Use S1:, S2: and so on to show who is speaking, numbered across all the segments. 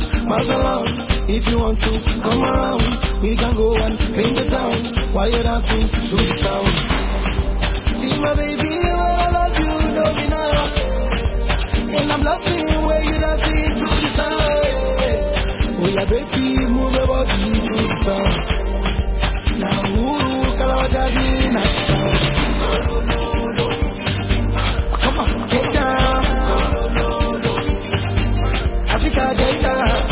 S1: Pass along. If you want to come around, we can go and paint the town while you're dancing to the sound. See my baby, I love you, know me now. And I'm loving where you're dancing to the sound. Oh yeah, baby, move your body to the sound. Now, Kalawajadi, now. Come on, get down. Africa, get down.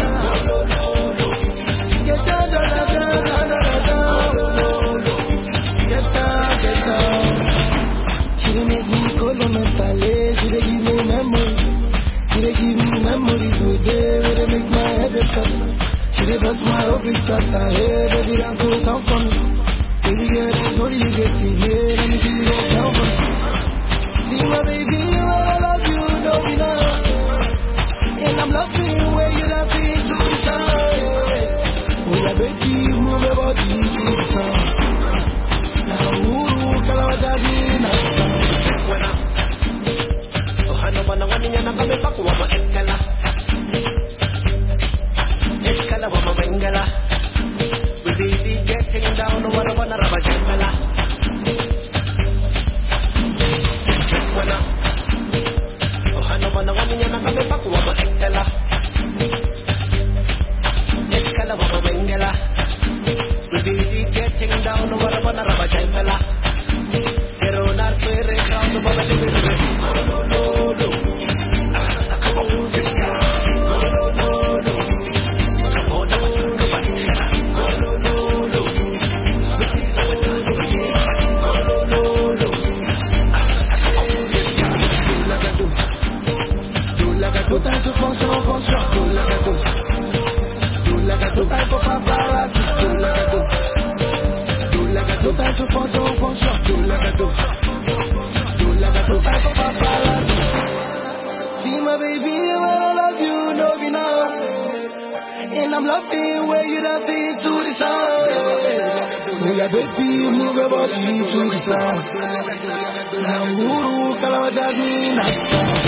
S1: That's my office that I hear, baby, I'm so tough on me. Baby, girl, know you get in here, let me see you go down for me. See my baby, I love you, know me now. And I'm loving where you're dancing to the sound. Oh yeah, baby, move your body to the sound. Now, Kalawajadi, now. Oh, I know, but I'm going to come back with my Ekala. We be getting down over the one of a Jamala. Oh, I know one of them, and I'm coming back with my Ekala. Ekala of a Bengala. We be getting down over the one of a Jamala. Pero not very down over the living. See my baby, I love you, know me now. And I'm loving where you're dancing to the sound. Oh yeah, baby, move your body to the sound. Now, Kalawajadi, now.